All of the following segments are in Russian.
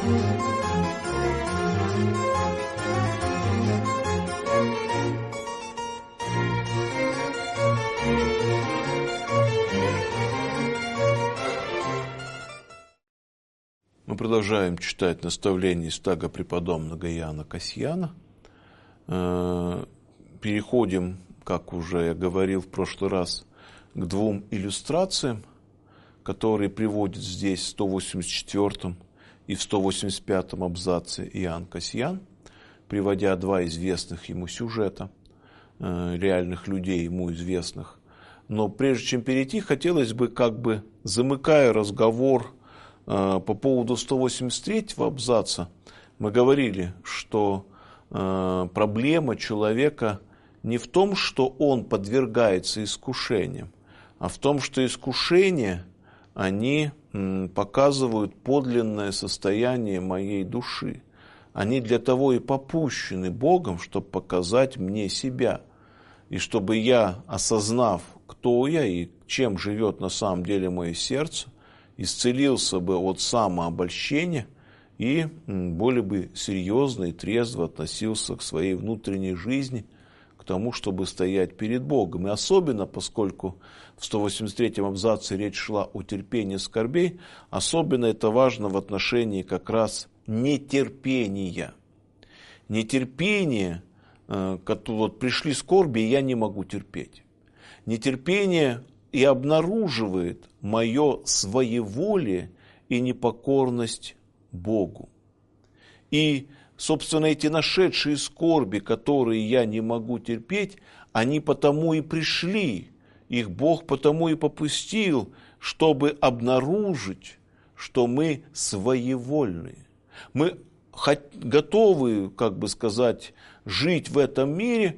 Мы продолжаем читать наставления Истага преподобного Иоанна Касьяна. Переходим, как уже я говорил в прошлый раз, к двум иллюстрациям, которые приводит здесь в 184 и в 185 абзаце Иоанн Касьян, приводя два известных ему сюжета, реальных людей ему известных. Но прежде чем перейти, хотелось бы, замыкая разговор по поводу 183 абзаца, мы говорили, что проблема человека не в том, что он подвергается искушениям, а в том, что искушения, они показывают подлинное состояние моей души. Они для того и попущены Богом, чтобы показать мне себя. И чтобы я, осознав, кто я и чем живет на самом деле мое сердце, исцелился бы от самообольщения и более бы серьезно и трезво относился к своей внутренней жизни, к тому, чтобы стоять перед Богом. И особенно, поскольку в 183 абзаце речь шла о терпении скорбей, особенно это важно в отношении как раз нетерпения. Нетерпение, вот пришли скорби, и я не могу терпеть. Нетерпение и обнаруживает мое своеволие и непокорность Богу. И, собственно, эти нашедшие скорби, которые я не могу терпеть, они потому и пришли, их Бог потому и попустил, чтобы обнаружить, что мы своевольные. Мы готовы, жить в этом мире,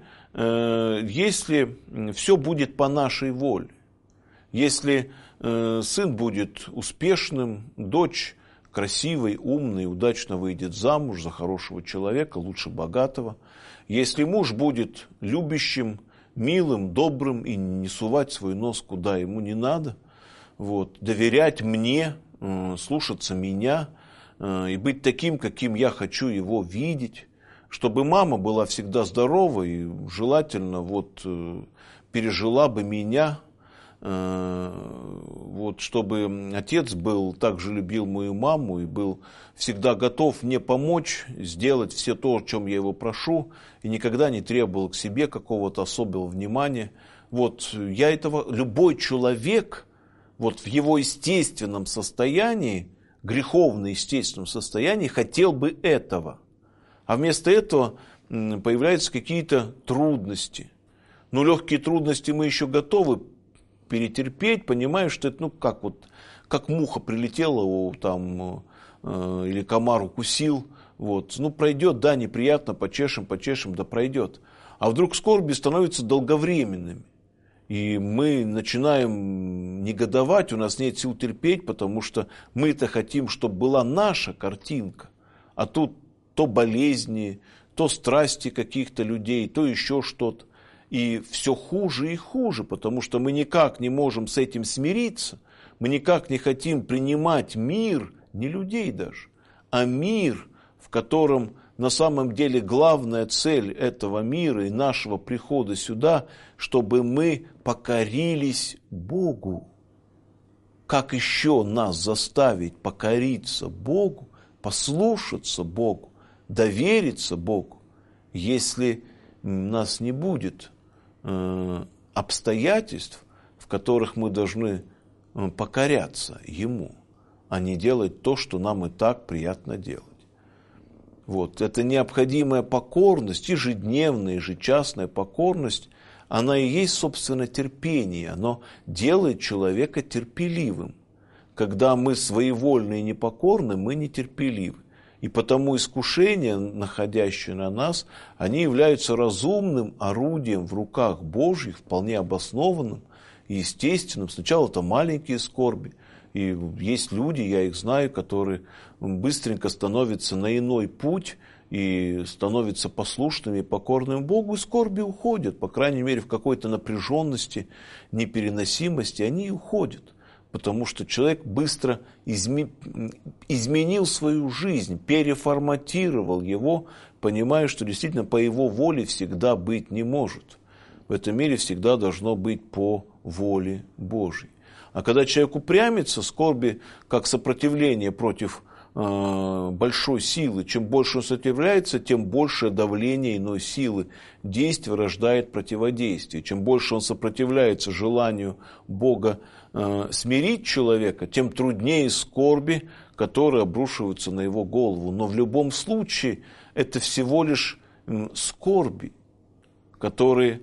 если все будет по нашей воле. Если сын будет успешным, дочь красивой, умной, удачно выйдет замуж за хорошего человека, лучше богатого. Если муж будет любящим, милым, добрым и не сувать свой нос куда ему не надо, доверять мне, слушаться меня и быть таким, каким я хочу его видеть, чтобы мама была всегда здорова и желательно пережила бы меня, чтобы отец также любил мою маму и был всегда готов мне помочь, сделать все то, о чем я его прошу, и никогда не требовал к себе какого-то особого внимания. Любой человек в его естественном состоянии, греховно-естественном состоянии, хотел бы этого. А вместо этого появляются какие-то трудности. Но легкие трудности мы еще готовы перетерпеть, понимая, что это как муха прилетела или комар укусил. Пройдет, да, неприятно, почешем, да пройдет. А вдруг скорби становятся долговременными. И мы начинаем негодовать, у нас нет сил терпеть, потому что мы-то хотим, чтобы была наша картинка. А тут то болезни, то страсти каких-то людей, то еще что-то. И все хуже и хуже, потому что мы никак не можем с этим смириться, мы никак не хотим принимать мир, не людей даже, а мир, в котором на самом деле главная цель этого мира и нашего прихода сюда, чтобы мы покорились Богу. Как еще нас заставить покориться Богу, послушаться Богу, довериться Богу, если у нас не будет обстоятельств, в которых мы должны покоряться Ему, а не делать то, что нам и так приятно делать. Это необходимая покорность, ежедневная, ежечасная покорность, она и есть, собственно, терпение. Оно делает человека терпеливым. Когда мы своевольны и непокорны, мы нетерпеливы. И потому искушения, находящие на нас, они являются разумным орудием в руках Божьих, вполне обоснованным и естественным. Сначала это маленькие скорби. И есть люди, я их знаю, которые быстренько становятся на иной путь и становятся послушными и покорными Богу, и скорби уходят. По крайней мере, в какой-то напряженности, непереносимости они уходят. потому что человек быстро изменил свою жизнь, переформатировал его, понимая, что действительно по его воле всегда быть не может. В этом мире всегда должно быть по воле Божьей. А когда человек упрямится, скорби как сопротивление против большой силы, чем больше он сопротивляется, тем большее давление иной силы. Действие рождает противодействие. Чем больше он сопротивляется желанию Бога смирить человека, тем труднее скорби, которые обрушиваются на его голову. Но в любом случае это всего лишь скорби, которые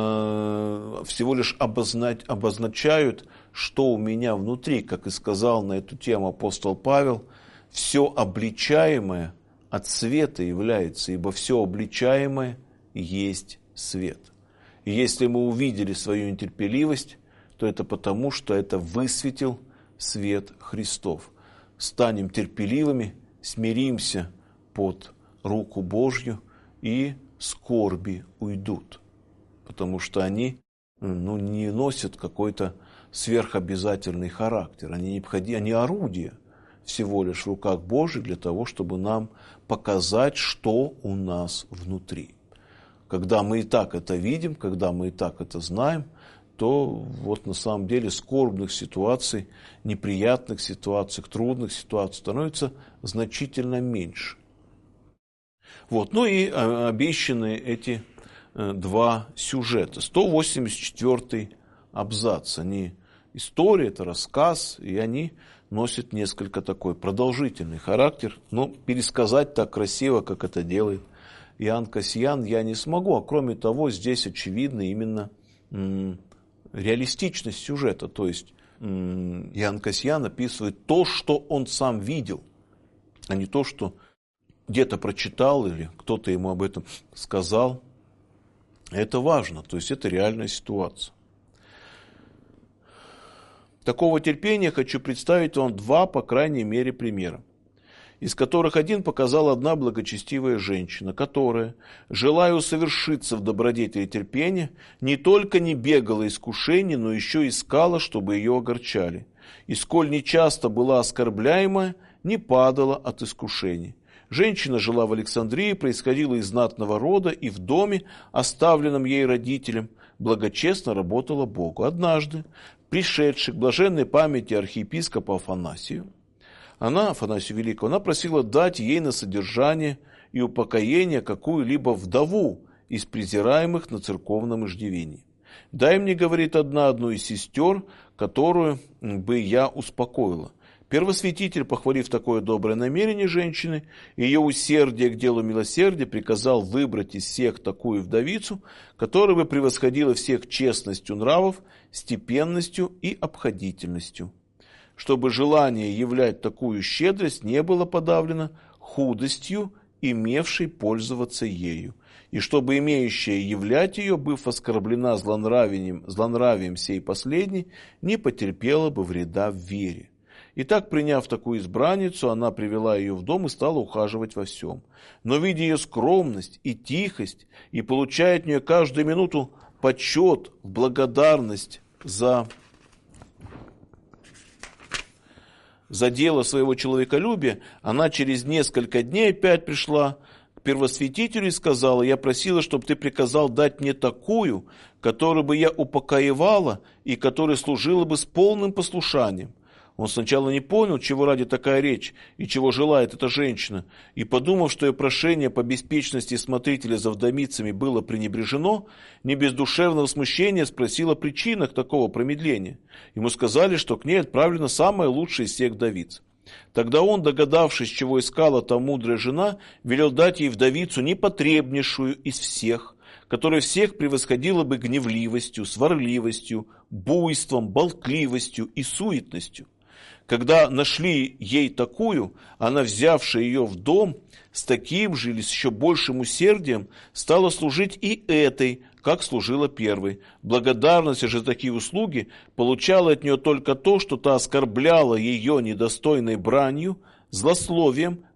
всего лишь обозначают, что у меня внутри. Как и сказал на эту тему апостол Павел, все обличаемое от света является, ибо все обличаемое есть свет. И если мы увидели свою нетерпеливость, то это потому, что это высветил свет Христов. Станем терпеливыми, смиримся под руку Божью, и скорби уйдут. Потому что они не носят какой-то сверхобязательный характер. Они орудия всего лишь в руках Божьих для того, чтобы нам показать, что у нас внутри. Когда мы и так это видим, когда мы и так это знаем, то вот на самом деле скорбных ситуаций, неприятных ситуаций, трудных ситуаций становится значительно меньше. Вот. Ну и обещаны эти два сюжета. 184-й абзац. Они история, это рассказ, и они носят несколько такой продолжительный характер. Но пересказать так красиво, как это делает Иоанн Кассиан, я не смогу. А кроме того, здесь очевидно именно реалистичность сюжета. То есть Иоанн Кассиан описывает то, что он сам видел, а не то, что где-то прочитал или кто-то ему об этом сказал. Это важно, то есть это реальная ситуация. Такого терпения хочу представить вам два, по крайней мере, примера, из которых один показала одна благочестивая женщина, которая, желая усовершиться в добродетели терпения, не только не бегала искушений, но еще искала, чтобы ее огорчали, и сколь нечасто была оскорбляема, не падала от искушений. Женщина жила в Александрии, происходила из знатного рода и в доме, оставленном ей родителям, благочестно работала Богу. Однажды, пришедший к блаженной памяти архиепископа Афанасию Великого, она просила дать ей на содержание и упокоение какую-либо вдову из презираемых на церковном иждивении. «Дай мне, — говорит одну из сестер, которую бы я успокоила». Первосвятитель, похвалив такое доброе намерение женщины и ее усердие к делу милосердия, приказал выбрать из всех такую вдовицу, которая бы превосходила всех честностью нравов, степенностью и обходительностью, чтобы желание являть такую щедрость не было подавлено худостью, имевшей пользоваться ею, и чтобы имеющая являть ее, быв оскорблена злонравием сей последней, не потерпела бы вреда в вере. Итак, приняв такую избранницу, она привела ее в дом и стала ухаживать во всем. Но, видя ее скромность и тихость, и получая от нее каждую минуту почет, благодарность за дело своего человеколюбия, она через несколько дней опять пришла к первосвятителю и сказала: «Я просила, чтобы ты приказал дать мне такую, которую бы я упокоевала и которая служила бы с полным послушанием». Он сначала не понял, чего ради такая речь и чего желает эта женщина, и, подумав, что ее прошение по беспечности смотрителя за вдовицами было пренебрежено, не без душевного смущения спросил о причинах такого промедления. Ему сказали, что к ней отправлена самая лучшая из всех вдовиц. Тогда он, догадавшись, чего искала та мудрая жена, велел дать ей вдовицу непотребнейшую из всех, которая всех превосходила бы гневливостью, сварливостью, буйством, болтливостью и суетностью. Когда нашли ей такую, она, взявшая ее в дом, с таким же или с еще большим усердием стала служить и этой, как служила первой. Благодарность же за такие услуги получала от нее только то, что та оскорбляла ее недостойной бранью, злословием,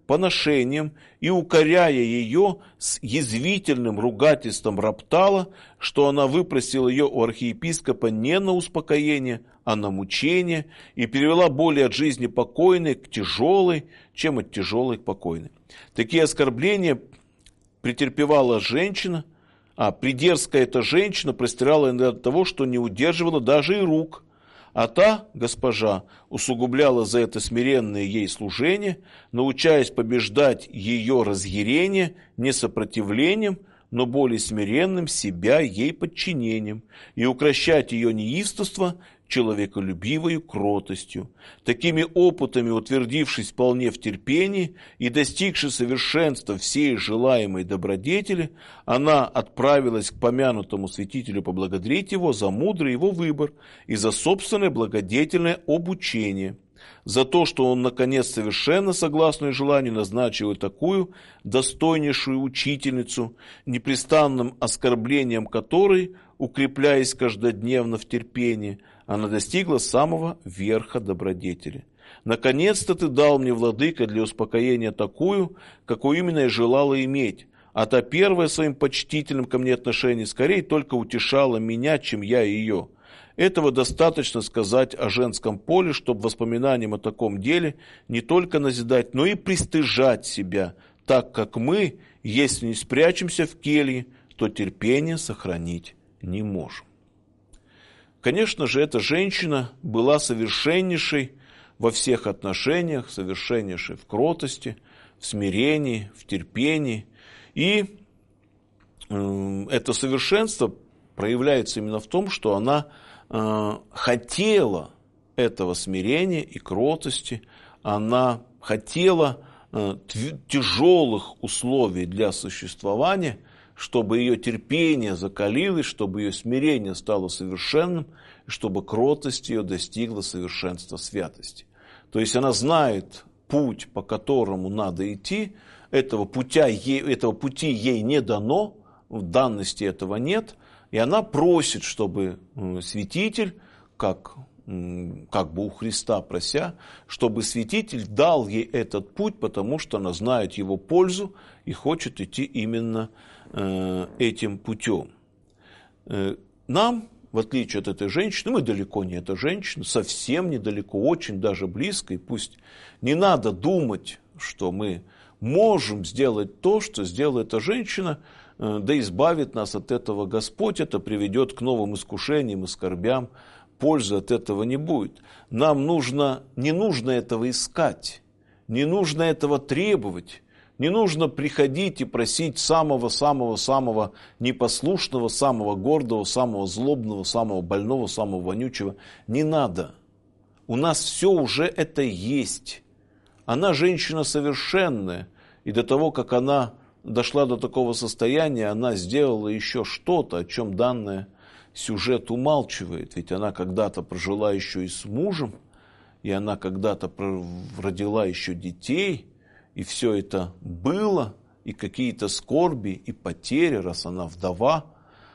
поношением и, укоряя ее, с язвительным ругательством роптала, что она выпросила ее у архиепископа не на успокоение, а на мучение, и перевела более от жизни покойной к тяжелой, чем от тяжелой к покойной. Такие оскорбления претерпевала женщина, придерзкая эта женщина простирала иногда до того, что не удерживала даже и рук, а та, госпожа, усугубляла за это смиренное ей служение, научаясь побеждать ее разъярение не сопротивлением, но более смиренным себя ей подчинением, и укрощать ее неистовство человеколюбивою кротостью. Такими опытами, утвердившись вполне в терпении и достигши совершенства всей желаемой добродетели, она отправилась к помянутому святителю поблагодарить его за мудрый его выбор и за собственное благодетельное обучение, за то, что он, наконец, совершенно согласно желанию назначил такую достойнейшую учительницу, непрестанным оскорблением которой, укрепляясь каждодневно в терпении, она достигла самого верха добродетели. Наконец-то ты дал мне, владыка, для успокоения такую, какую именно я желала иметь, а та первая своим почтительным ко мне отношением скорее только утешала меня, чем я ее. Этого достаточно сказать о женском поле, чтобы воспоминанием о таком деле не только назидать, но и пристыжать себя, так как мы, если не спрячемся в келье, то терпение сохранить не можем. Конечно же, эта женщина была совершеннейшей во всех отношениях, совершеннейшей в кротости, в смирении, в терпении. И это совершенство проявляется именно в том, что она хотела этого смирения и кротости, она хотела тяжелых условий для существования, чтобы ее терпение закалилось, чтобы ее смирение стало совершенным, и чтобы кротость ее достигла совершенства святости. То есть она знает путь, по которому надо идти, этого пути ей не дано, в данности этого нет, и она просит, чтобы святитель, как бы у Христа прося, чтобы святитель дал ей этот путь, потому что она знает его пользу и хочет идти именно этим путем. Нам, в отличие от этой женщины, мы далеко не эта женщина, совсем недалеко, очень даже близко, и пусть не надо думать, что мы можем сделать то, что сделала эта женщина, да избавит нас от этого Господь, это приведет к новым искушениям и скорбям, пользы от этого не будет. Нам не нужно этого искать, не нужно этого требовать, не нужно приходить и просить самого-самого-самого непослушного, самого гордого, самого злобного, самого больного, самого вонючего. Не надо. У нас все уже это есть. Она женщина совершенная, и до того, как она дошла до такого состояния, она сделала еще что-то, о чем данный сюжет умалчивает. Ведь она когда-то прожила еще и с мужем, и она когда-то родила еще детей, и все это было, и какие-то скорби, и потери, раз она вдова,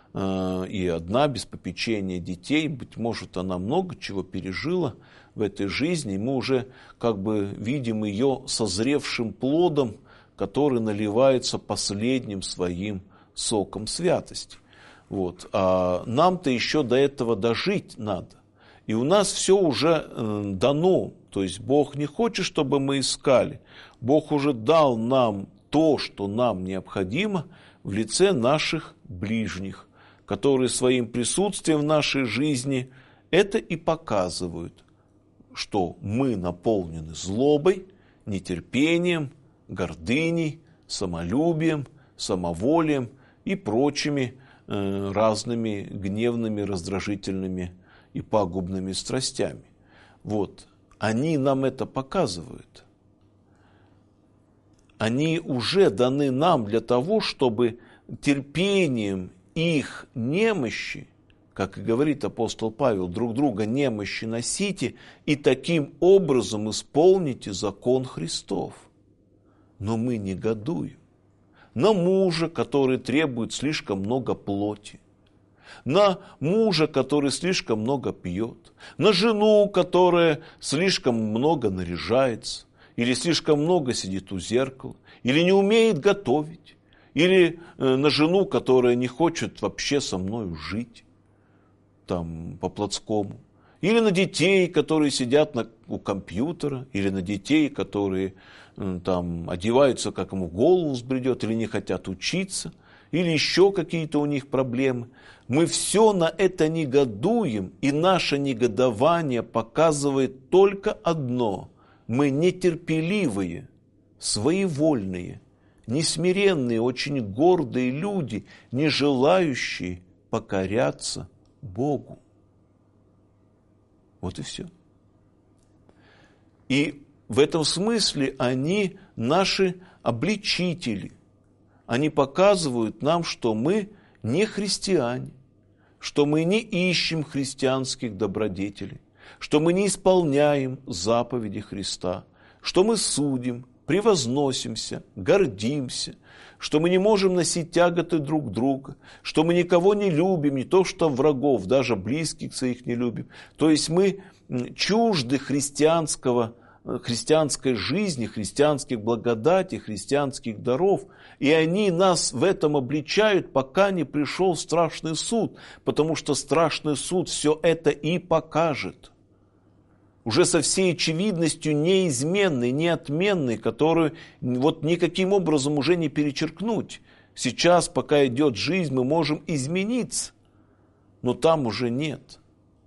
и одна, без попечения детей. Быть может, она много чего пережила в этой жизни, и мы уже как бы видим ее созревшим плодом, который наливается последним своим соком святости. Вот. А нам-то еще до этого дожить надо. И у нас все уже дано. То есть Бог не хочет, чтобы мы искали. Бог уже дал нам то, что нам необходимо в лице наших ближних, которые своим присутствием в нашей жизни это и показывают, что мы наполнены злобой, нетерпением, гордыней, самолюбием, самоволием и прочими разными гневными, раздражительными и пагубными страстями. Вот. Они нам это показывают. Они уже даны нам для того, чтобы терпением их немощи, как и говорит апостол Павел, друг друга немощи носите и таким образом исполните закон Христов. Но мы негодуем на мужа, который требует слишком много плоти, на мужа, который слишком много пьет, на жену, которая слишком много наряжается, или слишком много сидит у зеркала, или не умеет готовить, или на жену, которая не хочет вообще со мною жить, там, по-плотскому, или на детей, которые сидят у компьютера, или на детей, которые там одеваются, как ему в голову взбредет, или не хотят учиться, или еще какие-то у них проблемы. Мы все на это негодуем, и наше негодование показывает только одно: мы нетерпеливые, своевольные, несмиренные, очень гордые люди, не желающие покоряться Богу. Вот и все. И в этом смысле они наши обличители. Они показывают нам, что мы не христиане, что мы не ищем христианских добродетелей, что мы не исполняем заповеди Христа, что мы судим, превозносимся, гордимся, что мы не можем носить тяготы друг друга, что мы никого не любим, не то что врагов, даже близких своих не любим. То есть мы чужды христианской жизни, христианских благодатей, христианских даров, и они нас в этом обличают, пока не пришел страшный суд, потому что страшный суд все это и покажет. Уже со всей очевидностью неизменной, неотменной, которую вот никаким образом уже не перечеркнуть. Сейчас, пока идет жизнь, мы можем измениться, но там уже нет.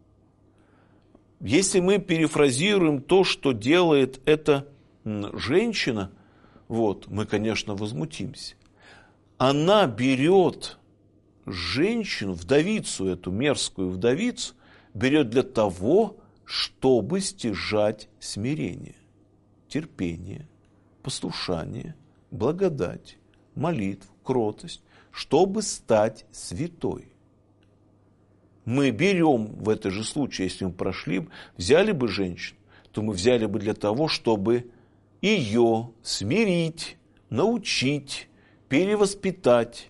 Если мы перефразируем то, что делает эта женщина, вот, мы, конечно, возмутимся. Она берет женщину, вдовицу, эту мерзкую вдовицу, берет для того, чтобы стяжать смирение, терпение, послушание, благодать, молитву, кротость, чтобы стать святой. Мы берем в этом же случае, если мы прошли, взяли бы женщину, то мы взяли бы для того, чтобы ее смирить, научить, перевоспитать,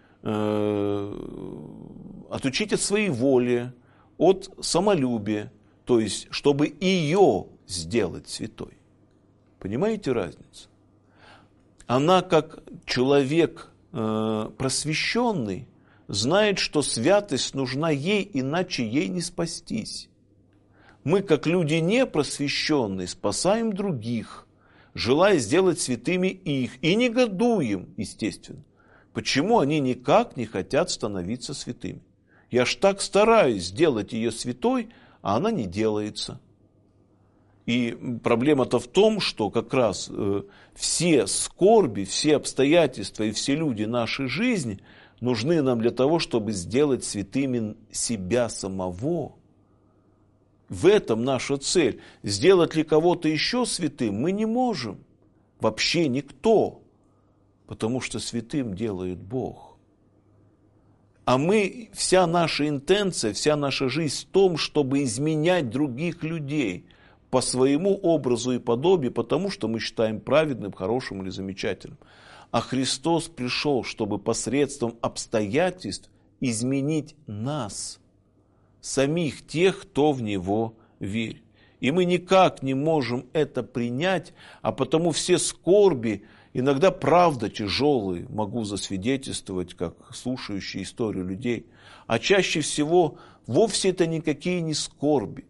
отучить от своей воли, от самолюбия, то есть, чтобы ее сделать святой. Понимаете разницу? Она, как человек просвещенный, знает, что святость нужна ей, иначе ей не спастись. Мы, как люди непросвещенные, спасаем других, желая сделать святыми их, и негодуем, естественно. Почему они никак не хотят становиться святыми? Я ж так стараюсь сделать ее святой, а она не делается. И проблема-то в том, что как раз все скорби, все обстоятельства и все люди нашей жизни нужны нам для того, чтобы сделать святыми себя самого. В этом наша цель. Сделать ли кого-то еще святым мы не можем. Вообще никто. Потому что святым делает Бог. А мы, вся наша интенция, вся наша жизнь в том, чтобы изменять других людей по своему образу и подобию, потому что мы считаем праведным, хорошим или замечательным. А Христос пришел, чтобы посредством обстоятельств изменить нас, самих тех, кто в Него верит. И мы никак не можем это принять, а потому все скорби, иногда правда тяжелые, могу засвидетельствовать, как слушающий историю людей, а чаще всего вовсе это никакие не скорби.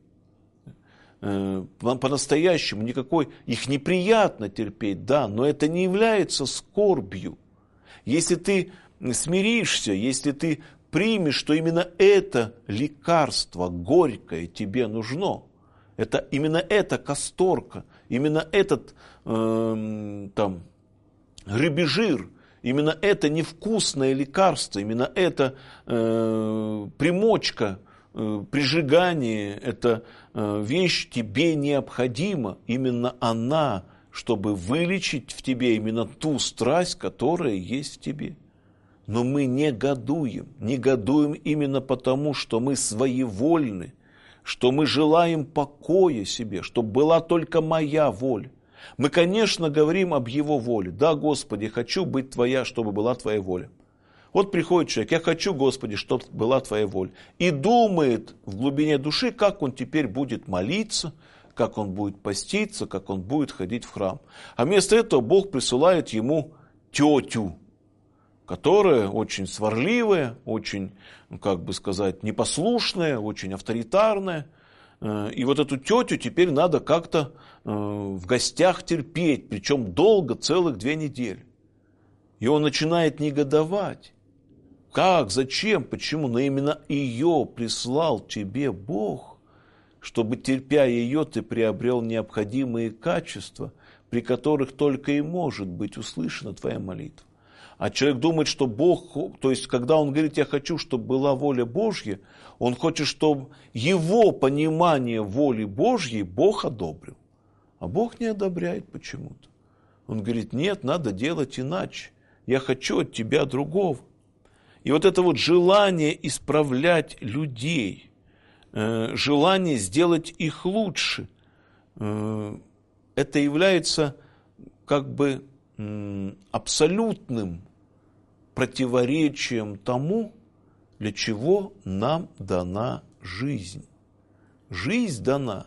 По-настоящему никакой, их неприятно терпеть, да, но это не является скорбью. Если ты смиришься, если ты примешь, что именно это лекарство горькое тебе нужно, это именно эта касторка, именно этот рыбий жир, именно это невкусное лекарство, именно это примочка, прижигание, эта вещь тебе необходима, именно она, чтобы вылечить в тебе именно ту страсть, которая есть в тебе. Но мы негодуем именно потому, что мы своевольны, что мы желаем покоя себе, чтобы была только моя воля. Мы, конечно, говорим об Его воле. Да, Господи, хочу быть Твоя, чтобы была Твоя воля. Вот приходит человек, я хочу, Господи, чтобы была Твоя воля. И думает в глубине души, как он теперь будет молиться, как он будет поститься, как он будет ходить в храм. А вместо этого Бог присылает ему тетю, которая очень сварливая, очень, как бы сказать, непослушная, очень авторитарная. И вот эту тетю теперь надо как-то в гостях терпеть, причем долго, целых 2 недели. И он начинает негодовать. Как, зачем, почему? Но именно ее прислал тебе Бог, чтобы, терпя ее, ты приобрел необходимые качества, при которых только и может быть услышана твоя молитва. А человек думает, что Бог, то есть, когда он говорит, я хочу, чтобы была воля Божья, он хочет, чтобы его понимание воли Божьей Бог одобрил. А Бог не одобряет почему-то. Он говорит, нет, надо делать иначе. Я хочу от тебя другого. И вот это вот желание исправлять людей, желание сделать их лучше, это является как бы абсолютным противоречием тому, для чего нам дана жизнь. Жизнь дана,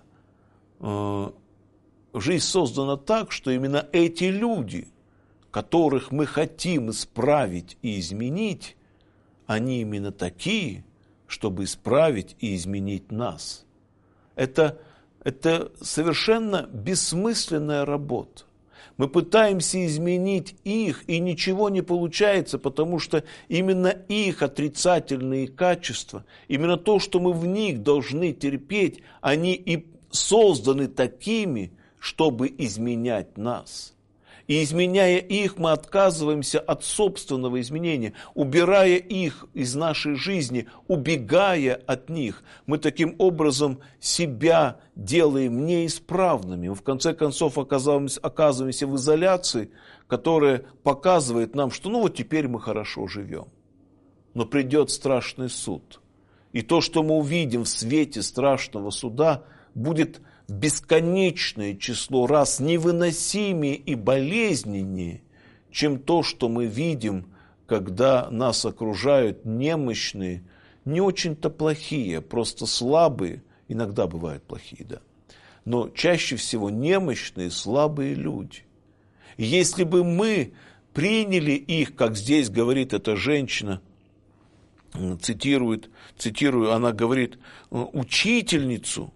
жизнь создана так, что именно эти люди, которых мы хотим исправить и изменить, они именно такие, чтобы исправить и изменить нас. Это совершенно бессмысленная работа. Мы пытаемся изменить их, и ничего не получается, потому что именно их отрицательные качества, именно то, что мы в них должны терпеть, они и созданы такими, чтобы изменять нас. И изменяя их, мы отказываемся от собственного изменения, убирая их из нашей жизни, убегая от них. Мы таким образом себя делаем неисправными. Мы в конце концов оказываемся в изоляции, которая показывает нам, что ну вот теперь мы хорошо живем. Но придет страшный суд. И то, что мы увидим в свете страшного суда, будет бесконечное число раз невыносимее и болезненнее, чем то, что мы видим, когда нас окружают немощные, не очень-то плохие, просто слабые, иногда бывают плохие, да, но чаще всего немощные, слабые люди. И если бы мы приняли их, как здесь говорит эта женщина, цитирую, она говорит, учительницу,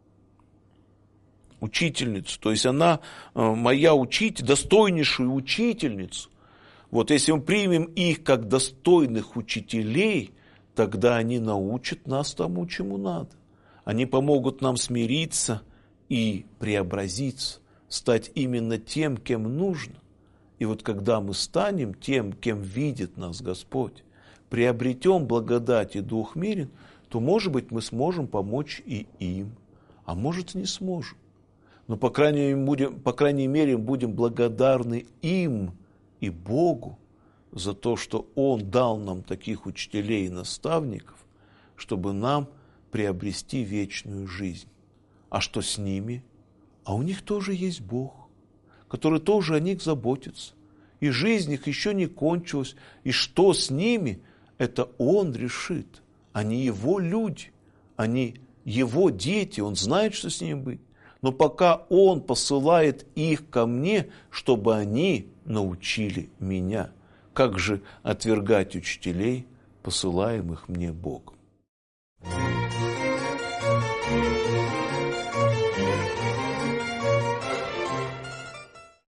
то есть она моя достойнейшую учительницу. Вот если мы примем их как достойных учителей, тогда они научат нас тому, чему надо. Они помогут нам смириться и преобразиться, стать именно тем, кем нужно. И вот когда мы станем тем, кем видит нас Господь, приобретем благодать и дух мирен, то, может быть, мы сможем помочь и им, а может, не сможем. Но, по крайней мере, будем благодарны им и Богу за то, что Он дал нам таких учителей и наставников, чтобы нам приобрести вечную жизнь. А что с ними? А у них тоже есть Бог, который тоже о них заботится. И жизнь их еще не кончилась. И что с ними, это Он решит. Они Его люди, они Его дети, Он знает, что с ними быть. Но пока Он посылает их ко мне, чтобы они научили меня. Как же отвергать учителей, посылаемых мне Богом?